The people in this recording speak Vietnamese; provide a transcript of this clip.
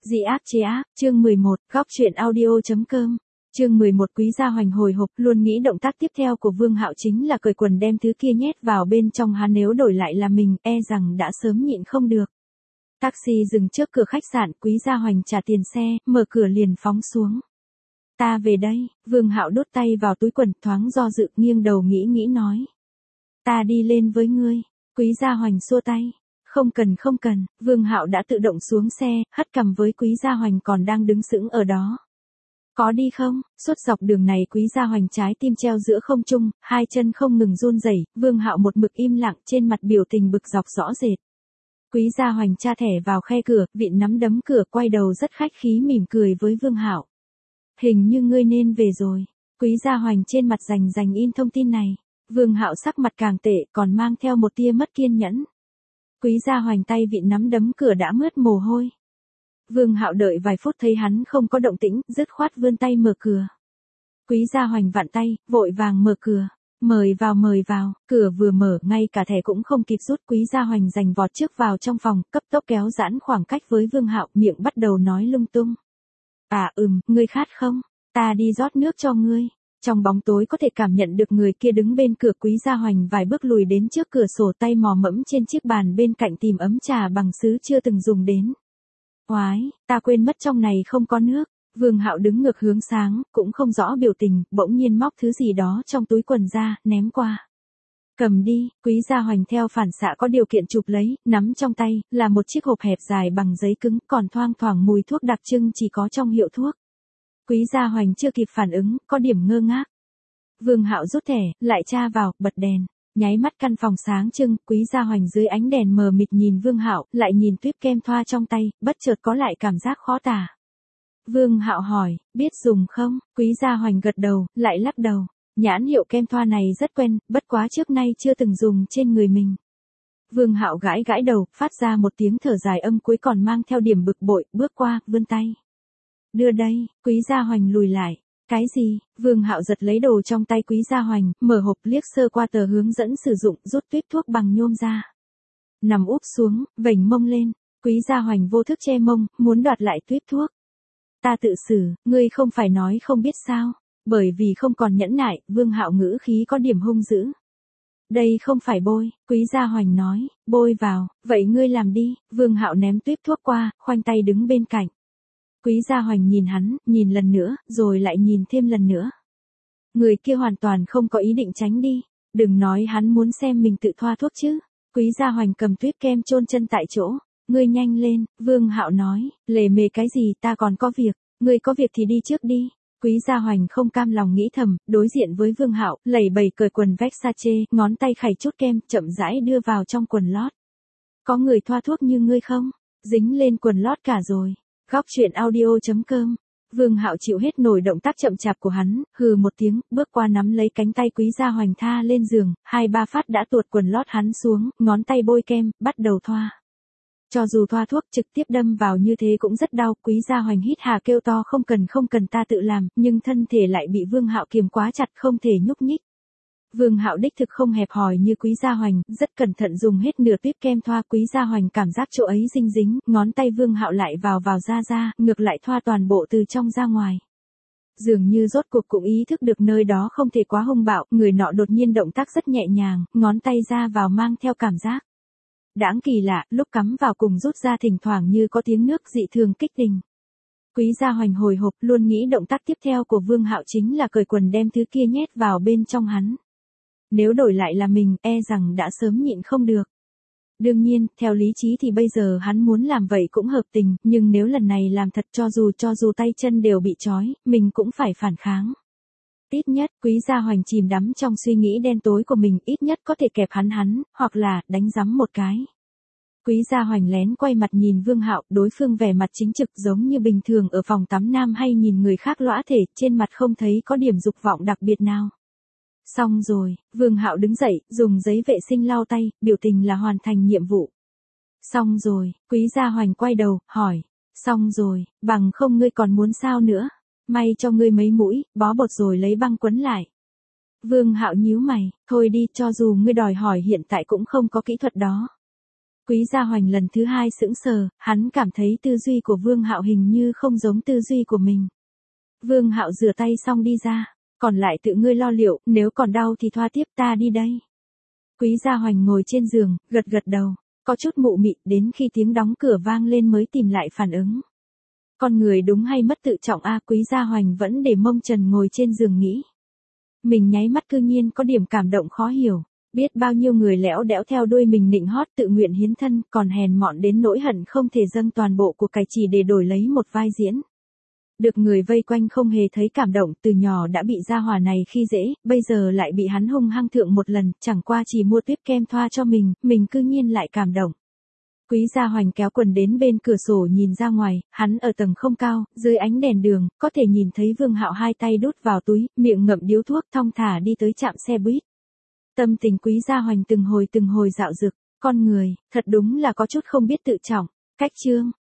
Dị ác chế ác, chương 11, góc truyện audio.com. Chương 11 Quý Gia Hoành hồi hộp, luôn nghĩ động tác tiếp theo của Vương Hạo chính là cởi quần đem thứ kia nhét vào bên trong hắn, nếu đổi lại là mình, e rằng đã sớm nhịn không được. Taxi dừng trước cửa khách sạn, Quý Gia Hoành trả tiền xe, mở cửa liền phóng xuống. Ta về đây, Vương Hạo đút tay vào túi quần, thoáng do dự, nghiêng đầu nghĩ nói. Ta đi lên với ngươi. Quý Gia Hoành xua tay. Không cần, Vương Hạo đã tự động xuống xe, hất cằm với Quý Gia Hoành còn đang đứng sững ở đó. Có đi không? Suốt dọc đường này Quý Gia Hoành trái tim treo giữa không trung, hai chân không ngừng run rẩy, Vương Hạo một mực im lặng, trên mặt biểu tình bực dọc rõ rệt. Quý Gia Hoành tra thẻ vào khe cửa, vịn nắm đấm cửa, quay đầu rất khách khí mỉm cười với Vương Hạo. Hình như ngươi nên về rồi. Quý Gia Hoành trên mặt rành in thông tin này. Vương Hạo sắc mặt càng tệ, còn mang theo một tia mất kiên nhẫn. Quý Gia Hoành tay vịn nắm đấm cửa đã mướt mồ hôi. Vương Hạo đợi vài phút thấy hắn không có động tĩnh, dứt khoát vươn tay mở cửa. Quý Gia Hoành vặn tay, vội vàng mở cửa. Mời vào, cửa vừa mở, ngay cả thẻ cũng không kịp rút, Quý Gia Hoành giành vọt trước vào trong phòng, cấp tốc kéo giãn khoảng cách với Vương Hạo, miệng bắt đầu nói lung tung. Ngươi khát không? Ta đi rót nước cho ngươi. Trong bóng tối có thể cảm nhận được người kia đứng bên cửa. Quý Gia Hoành vài bước lùi đến trước cửa sổ, tay mò mẫm trên chiếc bàn bên cạnh tìm ấm trà bằng sứ chưa từng dùng đến. Oái, ta quên mất trong này không có nước. Vương Hạo đứng ngược hướng sáng, cũng không rõ biểu tình, bỗng nhiên móc thứ gì đó trong túi quần ra, ném qua. Cầm đi, Quý Gia Hoành theo phản xạ có điều kiện chụp lấy, nắm trong tay, là một chiếc hộp hẹp dài bằng giấy cứng, còn thoang thoảng mùi thuốc đặc trưng chỉ có trong hiệu thuốc. Quý Gia Hoành chưa kịp phản ứng, có điểm ngơ ngác. Vương Hạo rút thẻ, lại tra vào, bật đèn. Nháy mắt căn phòng sáng trưng, Quý Gia Hoành dưới ánh đèn mờ mịt nhìn Vương Hạo, lại nhìn tuyếp kem thoa trong tay, bất chợt có lại cảm giác khó tả. Vương Hạo hỏi, biết dùng không? Quý Gia Hoành gật đầu, lại lắc đầu. Nhãn hiệu kem thoa này rất quen, bất quá trước nay chưa từng dùng trên người mình. Vương Hạo gãi đầu, phát ra một tiếng thở dài âm cuối còn mang theo điểm bực bội, bước qua, vươn tay. Đưa đây, Quý Gia Hoành lùi lại. Cái gì? Vương Hạo giật lấy đồ trong tay Quý Gia Hoành, mở hộp liếc sơ qua tờ hướng dẫn sử dụng, rút tuyếp thuốc bằng nhôm ra. Nằm úp xuống, vểnh mông lên. Quý Gia Hoành vô thức che mông, muốn đoạt lại tuyếp thuốc. Ta tự xử, ngươi không phải nói không biết sao? Bởi vì không còn nhẫn nại, Vương Hạo ngữ khí có điểm hung dữ. Đây không phải bôi, Quý Gia Hoành nói, bôi vào, vậy ngươi làm đi. Vương Hạo ném tuyếp thuốc qua, khoanh tay đứng bên cạnh. Quý Gia Hoành nhìn hắn, nhìn lần nữa, rồi lại nhìn thêm lần nữa. Người kia hoàn toàn không có ý định tránh đi. Đừng nói hắn muốn xem mình tự thoa thuốc chứ. Quý Gia Hoành cầm tuyếp kem chôn chân tại chỗ. Ngươi nhanh lên, Vương Hạo nói, lề mề cái gì, ta còn có việc. Ngươi có việc thì đi trước đi. Quý Gia Hoành không cam lòng nghĩ thầm, đối diện với Vương Hạo, lẩy bẩy cởi quần Versace, ngón tay khảy chút kem, chậm rãi đưa vào trong quần lót. Có người thoa thuốc như ngươi không? Dính lên quần lót cả rồi. Góc truyện audio.com. Vương Hạo chịu hết nổi động tác chậm chạp của hắn, hừ một tiếng, bước qua nắm lấy cánh tay Quý Gia Hoành tha lên giường, 2-3 phát đã tuột quần lót hắn xuống, ngón tay bôi kem, bắt đầu thoa. Cho dù thoa thuốc trực tiếp đâm vào như thế cũng rất đau, Quý Gia Hoành hít hà kêu to không cần ta tự làm, nhưng thân thể lại bị Vương Hạo kiềm quá chặt không thể nhúc nhích. Vương Hạo đích thực không hẹp hòi như Quý Gia Hoành, rất cẩn thận dùng hết nửa tuyếp kem thoa. Quý Gia Hoành cảm giác chỗ ấy dính, ngón tay Vương Hạo lại vào ra, ngược lại thoa toàn bộ từ trong ra ngoài. Dường như rốt cuộc cũng ý thức được nơi đó không thể quá hung bạo, người nọ đột nhiên động tác rất nhẹ nhàng, ngón tay ra vào mang theo cảm giác. Đáng kỳ lạ, lúc cắm vào cùng rút ra thỉnh thoảng như có tiếng nước dị thường kích tình. Quý Gia Hoành hồi hộp, luôn nghĩ động tác tiếp theo của Vương Hạo chính là cởi quần đem thứ kia nhét vào bên trong hắn. Nếu đổi lại là mình, e rằng đã sớm nhịn không được. Đương nhiên, theo lý trí thì bây giờ hắn muốn làm vậy cũng hợp tình, nhưng nếu lần này làm thật cho dù tay chân đều bị trói, mình cũng phải phản kháng. Ít nhất, Quý Gia Hoành chìm đắm trong suy nghĩ đen tối của mình, ít nhất có thể kẹp hắn, hoặc là, đánh giấm một cái. Quý Gia Hoành lén quay mặt nhìn Vương Hạo, đối phương vẻ mặt chính trực giống như bình thường ở phòng tắm nam hay nhìn người khác lõa thể, trên mặt không thấy có điểm dục vọng đặc biệt nào. Xong rồi, Vương Hạo đứng dậy, dùng giấy vệ sinh lau tay, biểu tình là hoàn thành nhiệm vụ. Xong rồi, Quý Gia Hoành quay đầu, hỏi. Xong rồi, bằng không ngươi còn muốn sao nữa? May cho ngươi mấy mũi, bó bột rồi lấy băng quấn lại. Vương Hạo nhíu mày, thôi đi, cho dù ngươi đòi hỏi hiện tại cũng không có kỹ thuật đó. Quý Gia Hoành lần thứ hai sững sờ, hắn cảm thấy tư duy của Vương Hạo hình như không giống tư duy của mình. Vương Hạo rửa tay xong đi ra, còn lại tự ngươi lo liệu, nếu còn đau thì thoa tiếp, ta đi đây. Quý Gia Hoành ngồi trên giường, gật gật đầu, có chút mụ mị, đến khi tiếng đóng cửa vang lên mới tìm lại phản ứng. Con người đúng hay mất tự trọng a? Quý Gia Hoành vẫn để mông trần ngồi trên giường nghĩ. Mình nháy mắt cư nhiên có điểm cảm động khó hiểu, biết bao nhiêu người lẽo đẽo theo đuôi mình nịnh hót tự nguyện hiến thân, còn hèn mọn đến nỗi hận không thể dâng toàn bộ của cải chỉ để đổi lấy một vai diễn. Được người vây quanh không hề thấy cảm động, từ nhỏ đã bị gia hỏa này khi dễ, bây giờ lại bị hắn hung hăng thượng một lần, chẳng qua chỉ mua tiếp kem thoa cho mình cư nhiên lại cảm động. Quý Gia Hoành kéo quần đến bên cửa sổ nhìn ra ngoài, hắn ở tầng không cao, dưới ánh đèn đường, có thể nhìn thấy Vương Hạo hai tay đút vào túi, miệng ngậm điếu thuốc thong thả đi tới trạm xe buýt. Tâm tình Quý Gia Hoành từng hồi dạo dực, con người, thật đúng là có chút không biết tự trọng. Cách chương